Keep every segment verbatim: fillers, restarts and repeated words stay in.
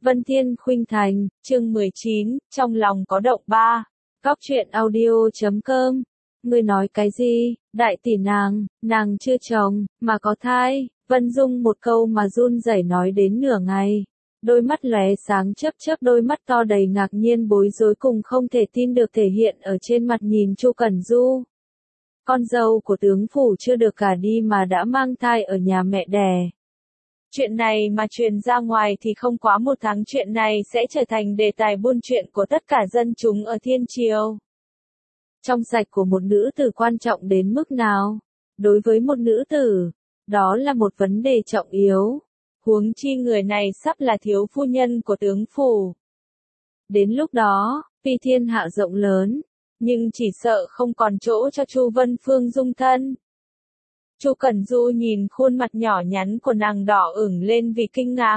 Vân Thiên Khuynh Thành, chương mười chín, trong lòng có động ba. Góc truyện audio chấm com. Ngươi nói cái gì? Đại tỷ nàng, nàng chưa chồng, mà có thai. Vân Dung một câu mà run rẩy nói đến nửa ngày. Đôi mắt lóe sáng chớp chớp, đôi mắt to đầy ngạc nhiên bối rối cùng không thể tin được thể hiện ở trên mặt nhìn Chu Cẩn Du. Con dâu của tướng phủ chưa được gả đi mà đã mang thai ở nhà mẹ đẻ. Chuyện này mà truyền ra ngoài thì không quá một tháng chuyện này sẽ trở thành đề tài buôn chuyện của tất cả dân chúng ở Thiên Triều. Trong sạch của một nữ tử quan trọng đến mức nào? Đối với một nữ tử, đó là một vấn đề trọng yếu. Huống chi người này sắp là thiếu phu nhân của tướng phủ. Đến lúc đó, tuy thiên hạ rộng lớn, nhưng chỉ sợ không còn chỗ cho Chu Vân Phương dung thân. Chu Cẩn Du nhìn khuôn mặt nhỏ nhắn của nàng đỏ ửng lên vì kinh ngạc,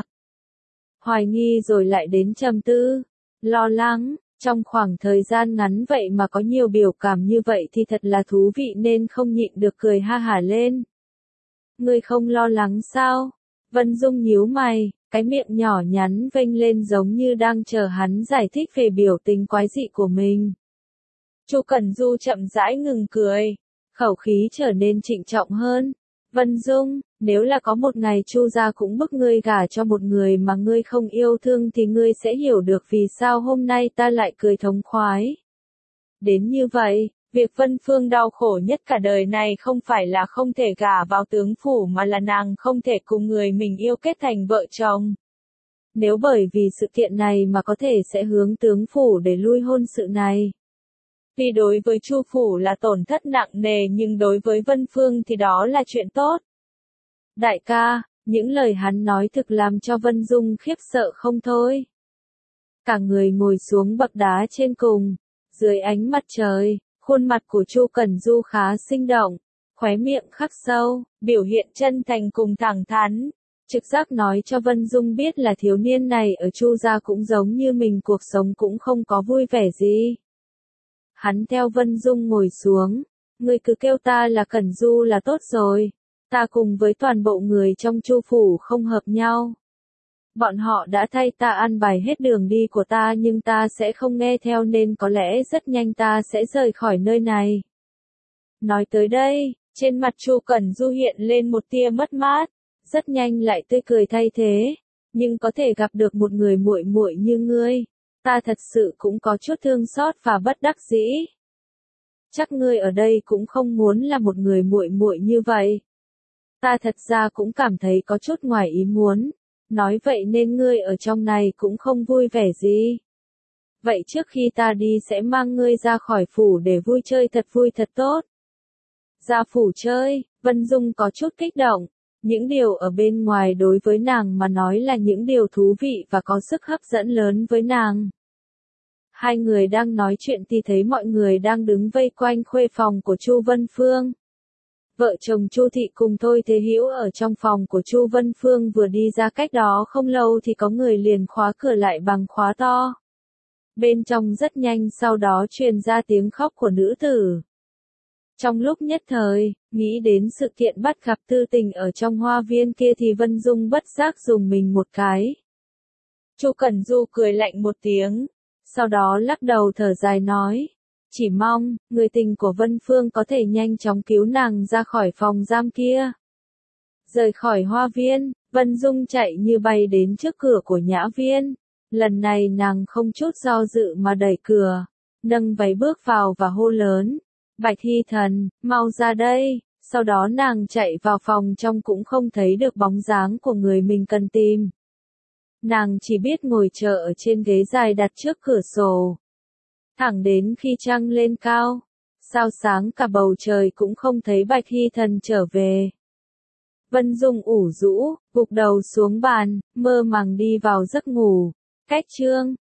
hoài nghi rồi lại đến trầm tư, lo lắng. Trong khoảng thời gian ngắn vậy mà có nhiều biểu cảm như vậy thì thật là thú vị nên không nhịn được cười ha hả lên. Ngươi không lo lắng sao? Vân Dung nhíu mày, cái miệng nhỏ nhắn vênh lên giống như đang chờ hắn giải thích về biểu tình quái dị của mình. Chu Cẩn Du chậm rãi ngừng cười, khẩu khí trở nên trịnh trọng hơn. Vân Dung, nếu là có một ngày Chu gia cũng bức ngươi gả cho một người mà ngươi không yêu thương thì ngươi sẽ hiểu được vì sao hôm nay ta lại cười thống khoái. Đến như vậy, việc Vân Phương đau khổ nhất cả đời này không phải là không thể gả vào tướng phủ mà là nàng không thể cùng người mình yêu kết thành vợ chồng. Nếu bởi vì sự kiện này mà có thể sẽ hướng tướng phủ để lui hôn sự này. Vì đối với Chu phủ là tổn thất nặng nề nhưng đối với Vân Phương thì đó là chuyện tốt. Đại ca, những lời hắn nói thực làm cho Vân Dung khiếp sợ không thôi. Cả người ngồi xuống bậc đá trên cùng, dưới ánh mặt trời, khuôn mặt của Chu Cẩn Du khá sinh động, khóe miệng khắc sâu, biểu hiện chân thành cùng thẳng thắn. Trực giác nói cho Vân Dung biết là thiếu niên này ở Chu gia cũng giống như mình, cuộc sống cũng không có vui vẻ gì. Hắn theo Vân Dung ngồi xuống, ngươi cứ kêu ta là Cẩn Du là tốt rồi, ta cùng với toàn bộ người trong Chu phủ không hợp nhau. Bọn họ đã thay ta an bài hết đường đi của ta nhưng ta sẽ không nghe theo nên có lẽ rất nhanh ta sẽ rời khỏi nơi này. Nói tới đây, trên mặt Chu Cẩn Du hiện lên một tia mất mát, rất nhanh lại tươi cười thay thế, nhưng có thể gặp được một người muội muội như ngươi, ta thật sự cũng có chút thương xót và bất đắc dĩ. Chắc ngươi ở đây cũng không muốn là một người muội muội như vậy. Ta thật ra cũng cảm thấy có chút ngoài ý muốn, nói vậy nên ngươi ở trong này cũng không vui vẻ gì. Vậy trước khi ta đi sẽ mang ngươi ra khỏi phủ để vui chơi thật vui thật tốt. Ra phủ chơi, Vân Dung có chút kích động. Những điều ở bên ngoài đối với nàng mà nói là những điều thú vị và có sức hấp dẫn lớn với nàng. Hai người đang nói chuyện thì thấy mọi người đang đứng vây quanh khuê phòng của Chu Vân Phương. Vợ chồng Chu Thị cùng Thôi Thế Hữu ở trong phòng của Chu Vân Phương vừa đi ra cách đó không lâu thì có người liền khóa cửa lại bằng khóa to. Bên trong rất nhanh sau đó truyền ra tiếng khóc của nữ tử. Trong lúc nhất thời, nghĩ đến sự kiện bắt gặp tư tình ở trong hoa viên kia thì Vân Dung bất giác dùng mình một cái. Chu Cẩn Du cười lạnh một tiếng, sau đó lắc đầu thở dài nói, chỉ mong, người tình của Vân Phương có thể nhanh chóng cứu nàng ra khỏi phòng giam kia. Rời khỏi hoa viên, Vân Dung chạy như bay đến trước cửa của nhã viên. Lần này nàng không chút do dự mà đẩy cửa, nâng váy bước vào và hô lớn. Bạch Hy Thần, mau ra đây, sau đó nàng chạy vào phòng trong cũng không thấy được bóng dáng của người mình cần tìm. Nàng chỉ biết ngồi chờ ở trên ghế dài đặt trước cửa sổ. Thẳng đến khi trăng lên cao, sao sáng cả bầu trời cũng không thấy Bạch Hy Thần trở về. Vân Dung ủ rũ, gục đầu xuống bàn, mơ màng đi vào giấc ngủ. Cách chương